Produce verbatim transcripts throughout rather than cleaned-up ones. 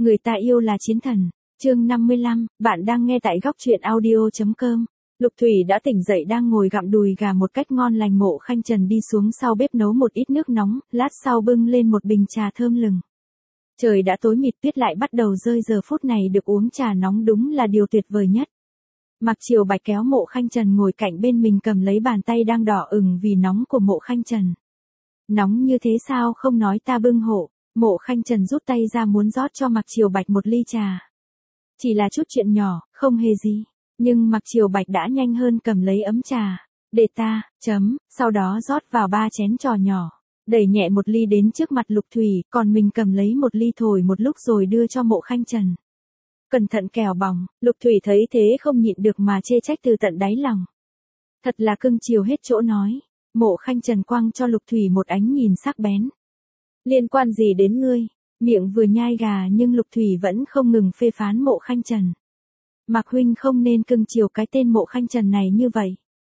Người ta yêu là chiến thần. Chương năm mươi lăm, bạn đang nghe tại góc truyện audio chấm com. Lục Thủy đã tỉnh dậy đang ngồi gặm đùi gà một cách ngon lành. Mộ Khanh Trần đi xuống sau bếp nấu một ít nước nóng, lát sau bưng lên một bình trà thơm lừng. Trời đã tối mịt, tuyết lại bắt đầu rơi, giờ phút này được uống trà nóng đúng là điều tuyệt vời nhất. Mạc Triều Bạch kéo Mộ Khanh Trần ngồi cạnh bên mình, cầm lấy bàn tay đang đỏ ửng vì nóng của Mộ Khanh Trần. Nóng như thế sao không nói ta bưng hộ. Mộ Khanh Trần rút tay ra muốn rót cho Mạc Triều Bạch một ly trà. Chỉ là chút chuyện nhỏ, không hề gì. Nhưng Mạc Triều Bạch đã nhanh hơn, cầm lấy ấm trà. Để ta, chấm, sau đó rót vào ba chén trò nhỏ. Đẩy nhẹ một ly đến trước mặt Lục Thủy, còn mình cầm lấy một ly thổi một lúc rồi đưa cho Mộ Khanh Trần. Cẩn thận kẻo bỏng. Lục Thủy thấy thế không nhịn được mà chê trách từ tận đáy lòng. Thật là cưng chiều hết chỗ nói. Mộ Khanh Trần quăng cho Lục Thủy một ánh nhìn sắc bén. Liên quan gì đến ngươi? Miệng vừa nhai gà nhưng Lục Thủy vẫn không ngừng phê phán Mộ Khanh Trần. Mạc huynh không nên cưng chiều cái tên Mộ Khanh Trần này như vậy.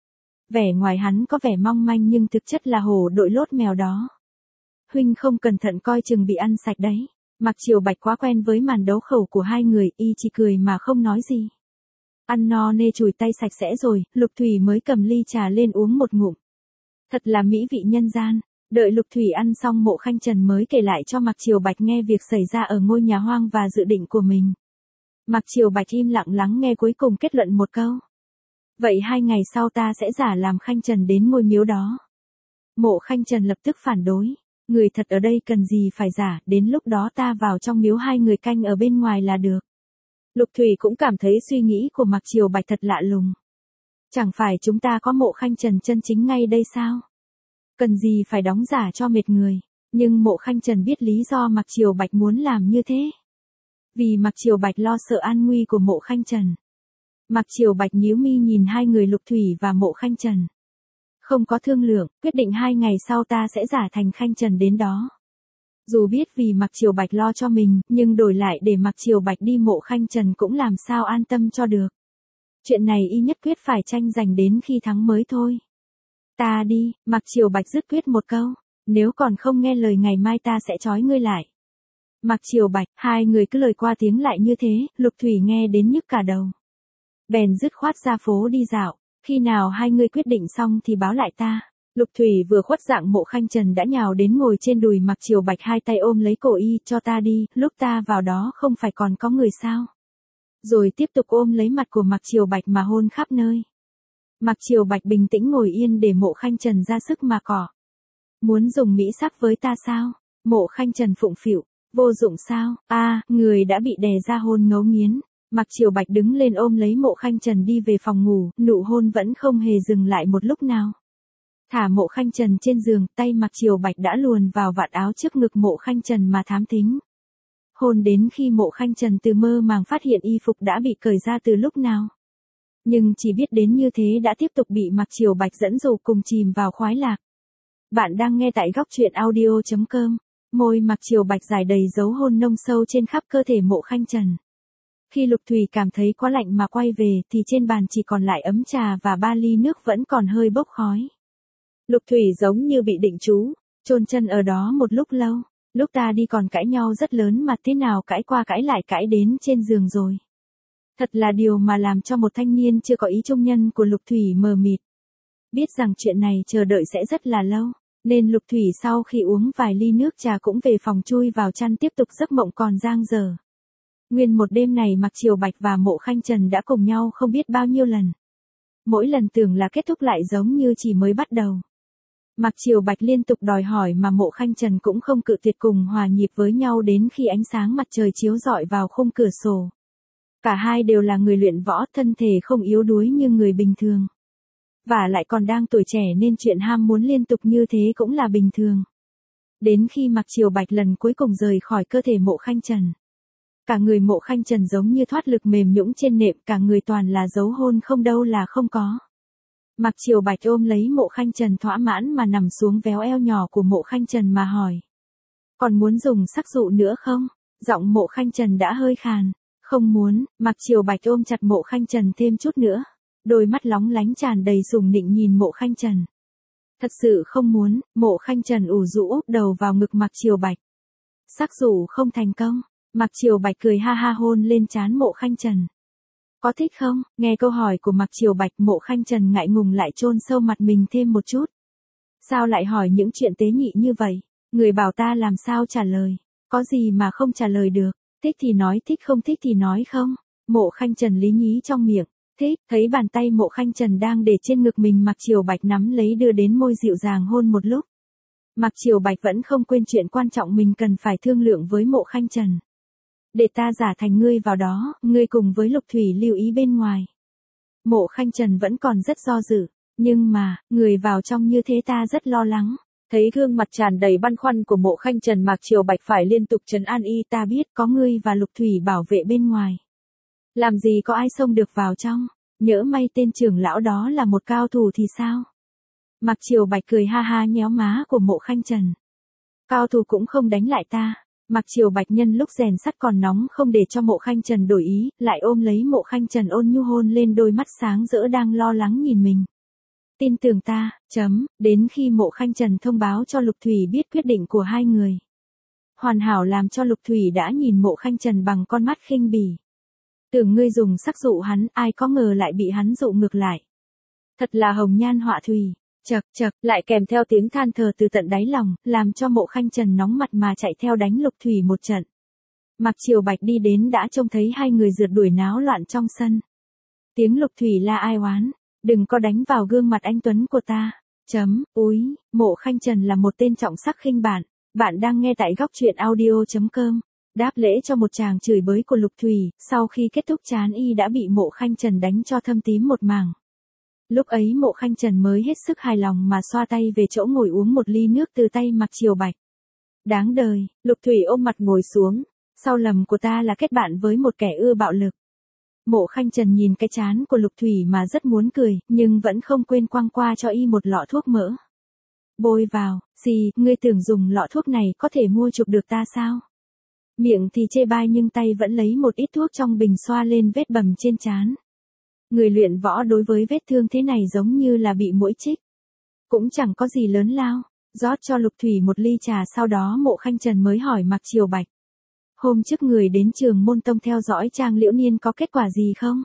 Vẻ ngoài hắn có vẻ mong manh nhưng thực chất là hổ đội lốt mèo đó. Huynh không cẩn thận coi chừng bị ăn sạch đấy. Mạc Triều Bạch quá quen với màn đấu khẩu của hai người, y chỉ cười mà không nói gì. Ăn no nê chùi tay sạch sẽ rồi, Lục Thủy mới cầm ly trà lên uống một ngụm. Thật là mỹ vị nhân gian. Đợi Lục Thủy ăn xong, Mộ Khanh Trần mới kể lại cho Mạc Triều Bạch nghe việc xảy ra ở ngôi nhà hoang và dự định của mình. Mạc Triều Bạch im lặng lắng nghe, cuối cùng kết luận một câu. Vậy hai ngày sau ta sẽ giả làm Khanh Trần đến ngôi miếu đó. Mộ Khanh Trần lập tức phản đối. Người thật ở đây cần gì phải giả, đến lúc đó ta vào trong miếu, hai người canh ở bên ngoài là được. Lục Thủy cũng cảm thấy suy nghĩ của Mạc Triều Bạch thật lạ lùng. Chẳng phải chúng ta có Mộ Khanh Trần chân chính ngay đây sao? Cần gì phải đóng giả cho mệt người. Nhưng Mộ Khanh Trần biết lý do Mạc Triều Bạch muốn làm như thế. Vì Mạc Triều Bạch lo sợ an nguy của Mộ Khanh Trần. Mạc Triều Bạch nhíu mi nhìn hai người Lục Thủy và Mộ Khanh Trần. Không có thương lượng, quyết định hai ngày sau ta sẽ giả thành Khanh Trần đến đó. Dù biết vì Mạc Triều Bạch lo cho mình, nhưng đổi lại để Mạc Triều Bạch đi, Mộ Khanh Trần cũng làm sao an tâm cho được. Chuyện này y nhất quyết phải tranh giành đến khi thắng mới thôi. Ta đi, Mạc Triều Bạch dứt quyết một câu. Nếu còn không nghe lời, ngày mai ta sẽ trói ngươi lại. Mạc Triều Bạch, hai người cứ lời qua tiếng lại như thế, Lục Thủy nghe đến nhức cả đầu. Bèn dứt khoát ra phố đi dạo. Khi nào hai người quyết định xong thì báo lại ta. Lục Thủy vừa khuất dạng, Mộ Khanh Trần đã nhào đến ngồi trên đùi Mạc Triều Bạch, hai tay ôm lấy cổ y. Cho ta đi, lúc ta vào đó không phải còn có người sao? Rồi tiếp tục ôm lấy mặt của Mạc Triều Bạch mà hôn khắp nơi. Mạc Triều Bạch bình tĩnh ngồi yên để Mộ Khanh Trần ra sức mà cỏ. Muốn dùng mỹ sắc với ta sao? Mộ Khanh Trần phụng phịu. Vô dụng sao? A, à, người đã bị đè ra hôn ngấu nghiến. Mạc Triều Bạch đứng lên ôm lấy Mộ Khanh Trần đi về phòng ngủ, nụ hôn vẫn không hề dừng lại một lúc nào. Thả Mộ Khanh Trần trên giường, tay Mạc Triều Bạch đã luồn vào vạt áo trước ngực Mộ Khanh Trần mà thám thính. Hôn đến khi Mộ Khanh Trần từ mơ màng phát hiện y phục đã bị cởi ra từ lúc nào. Nhưng chỉ biết đến như thế đã tiếp tục bị Mạc Triều Bạch dẫn dụ cùng chìm vào khoái lạc. Bạn đang nghe tại góc truyện audio chấm com. Môi Mạc Triều Bạch dài đầy dấu hôn nông sâu trên khắp cơ thể Mộ Khanh Trần. Khi Lục Thủy cảm thấy quá lạnh mà quay về thì trên bàn chỉ còn lại ấm trà và ba ly nước vẫn còn hơi bốc khói. Lục Thủy giống như bị định trú, chôn chân ở đó một lúc lâu. Lúc ta đi còn cãi nhau rất lớn mà thế nào cãi qua cãi lại cãi đến trên giường rồi. Thật là điều mà làm cho một thanh niên chưa có ý trung nhân của Lục Thủy mờ mịt. Biết rằng chuyện này chờ đợi sẽ rất là lâu, nên Lục Thủy sau khi uống vài ly nước trà cũng về phòng chui vào chăn tiếp tục giấc mộng còn dang dở. Nguyên một đêm này Mạc Triều Bạch và Mộ Khanh Trần đã cùng nhau không biết bao nhiêu lần. Mỗi lần tưởng là kết thúc lại giống như chỉ mới bắt đầu. Mạc Triều Bạch liên tục đòi hỏi mà Mộ Khanh Trần cũng không cự tuyệt, cùng hòa nhịp với nhau đến khi ánh sáng mặt trời chiếu rọi vào khung cửa sổ. Cả hai đều là người luyện võ, thân thể không yếu đuối như người bình thường. Và lại còn đang tuổi trẻ nên chuyện ham muốn liên tục như thế cũng là bình thường. Đến khi Mạc Triều Bạch lần cuối cùng rời khỏi cơ thể Mộ Khanh Trần. Cả người Mộ Khanh Trần giống như thoát lực mềm nhũn trên nệm, cả người toàn là dấu hôn không đâu là không có. Mạc Triều Bạch ôm lấy Mộ Khanh Trần thỏa mãn mà nằm xuống véo eo nhỏ của Mộ Khanh Trần mà hỏi. Còn muốn dùng sắc dụ nữa không? Giọng Mộ Khanh Trần đã hơi khàn. Không muốn. Mạc Triều Bạch ôm chặt Mộ Khanh Trần thêm chút nữa. Đôi mắt lóng lánh tràn đầy sùng nịnh nhìn Mộ Khanh Trần. Thật sự không muốn. Mộ Khanh Trần ủ rũ úp đầu vào ngực Mạc Triều Bạch. Sắc dụ không thành công. Mạc Triều Bạch cười ha ha hôn lên trán Mộ Khanh Trần. Có thích không? Nghe câu hỏi của Mạc Triều Bạch, Mộ Khanh Trần ngại ngùng lại chôn sâu mặt mình thêm một chút. Sao lại hỏi những chuyện tế nhị như vậy? Người bảo ta làm sao trả lời? Có gì mà không trả lời được? Thích thì nói thích, không thích thì nói không. Mộ Khanh Trần lý nhí trong miệng. Thích, thấy bàn tay Mộ Khanh Trần đang để trên ngực mình, Mạc Triều Bạch nắm lấy đưa đến môi dịu dàng hôn một lúc. Mạc Triều Bạch vẫn không quên chuyện quan trọng mình cần phải thương lượng với Mộ Khanh Trần. Để ta giả thành ngươi vào đó, ngươi cùng với Lục Thủy lưu ý bên ngoài. Mộ Khanh Trần vẫn còn rất do dự, nhưng mà, người vào trong như thế ta rất lo lắng. Thấy gương mặt tràn đầy băn khoăn của Mộ Khanh Trần, Mạc Triều Bạch phải liên tục trấn an y, ta biết có ngươi và Lục Thủy bảo vệ bên ngoài. Làm gì có ai xông được vào trong, nhỡ may tên trưởng lão đó là một cao thủ thì sao? Mạc Triều Bạch cười ha ha nhéo má của Mộ Khanh Trần. Cao thủ cũng không đánh lại ta. Mạc Triều Bạch nhân lúc rèn sắt còn nóng không để cho Mộ Khanh Trần đổi ý, lại ôm lấy Mộ Khanh Trần ôn nhu hôn lên đôi mắt sáng rỡ đang lo lắng nhìn mình. Tin tưởng ta, chấm, đến khi Mộ Khanh Trần thông báo cho Lục Thủy biết quyết định của hai người. Hoàn hảo làm cho Lục Thủy đã nhìn Mộ Khanh Trần bằng con mắt khinh bỉ. Tưởng ngươi dùng sắc dụ hắn, ai có ngờ lại bị hắn dụ ngược lại. Thật là hồng nhan họa thủy. Chậc chậc, lại kèm theo tiếng than thở từ tận đáy lòng, làm cho Mộ Khanh Trần nóng mặt mà chạy theo đánh Lục Thủy một trận. Mạc Triều Bạch đi đến đã trông thấy hai người rượt đuổi náo loạn trong sân. Tiếng Lục Thủy la ai oán, đừng có đánh vào gương mặt anh tuấn của ta. Chấm, úi, Mộ Khanh Trần là một tên trọng sắc khinh bạn. Bạn đang nghe tại góc truyện audio chấm com. Đáp lễ cho một tràng chửi bới của Lục Thủy, sau khi kết thúc chán y đã bị Mộ Khanh Trần đánh cho thâm tím một mảng. Lúc ấy Mộ Khanh Trần mới hết sức hài lòng mà xoa tay về chỗ ngồi uống một ly nước từ tay Mạc Triều Bạch. Đáng đời, Lục Thủy ôm mặt ngồi xuống, sau lầm của ta là kết bạn với một kẻ ưa bạo lực. Mộ Khanh Trần nhìn cái trán của Lục Thủy mà rất muốn cười, nhưng vẫn không quên quăng qua cho y một lọ thuốc mỡ. Bôi vào, gì, ngươi tưởng dùng lọ thuốc này có thể mua chuộc được ta sao? Miệng thì chê bai nhưng tay vẫn lấy một ít thuốc trong bình xoa lên vết bầm trên trán. Người luyện võ đối với vết thương thế này giống như là bị muỗi chích. Cũng chẳng có gì lớn lao, rót cho Lục Thủy một ly trà, sau đó Mộ Khanh Trần mới hỏi Mạc Triều Bạch. Hôm trước người đến Trường Môn Tông theo dõi Trang Liễu Niên có kết quả gì không?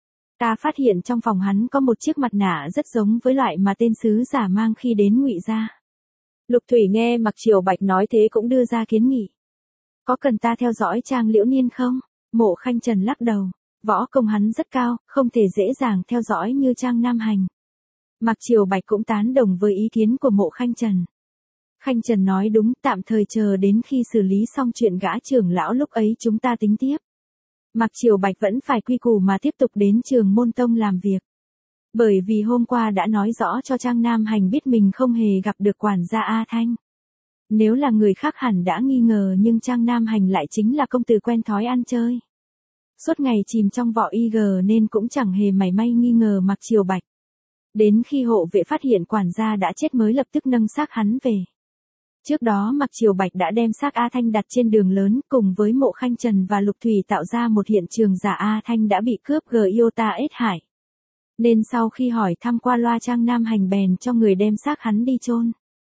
Ta phát hiện trong phòng hắn có một chiếc mặt nạ rất giống với loại mà tên sứ giả mang khi đến Ngụy gia. Lục Thủy nghe Mạc Triều Bạch nói thế cũng đưa ra kiến nghị. Có cần ta theo dõi Trang Liễu Niên không? Mộ Khanh Trần lắc đầu. Võ công hắn rất cao, không thể dễ dàng theo dõi như Trang Nam Hành. Mạc Triều Bạch cũng tán đồng với ý kiến của Mộ Khanh Trần. Khanh Trần nói đúng, tạm thời chờ đến khi xử lý xong chuyện gã trưởng lão lúc ấy chúng ta tính tiếp. Mạc Triều Bạch vẫn phải quy củ mà tiếp tục đến Trường Môn Tông làm việc. Bởi vì hôm qua đã nói rõ cho Trang Nam Hành biết mình không hề gặp được quản gia A Thanh. Nếu là người khác hẳn đã nghi ngờ, nhưng Trang Nam Hành lại chính là công tử quen thói ăn chơi. Suốt ngày chìm trong vỏ i giê nên cũng chẳng hề mảy may nghi ngờ Mạc Triều Bạch. Đến khi hộ vệ phát hiện quản gia đã chết mới lập tức nâng xác hắn về. Trước đó Mạc Triều Bạch đã đem xác A Thanh đặt trên đường lớn cùng với Mộ Khanh Trần và Lục Thủy tạo ra một hiện trường giả A Thanh đã bị cướp Giota ết hải. Nên sau khi hỏi thăm qua loa, Trang Nam Hành bèn cho người đem xác hắn đi chôn.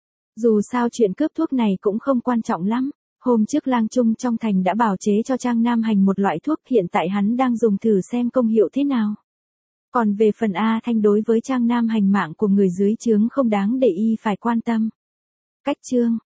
Dù sao chuyện cướp thuốc này cũng không quan trọng lắm. Hôm trước lang trung trong thành đã bào chế cho Trang Nam Hành một loại thuốc, hiện tại hắn đang dùng thử xem công hiệu thế nào. Còn về phần A Thanh, đối với Trang Nam Hành mạng của người dưới trướng không đáng để y phải quan tâm. Cách chương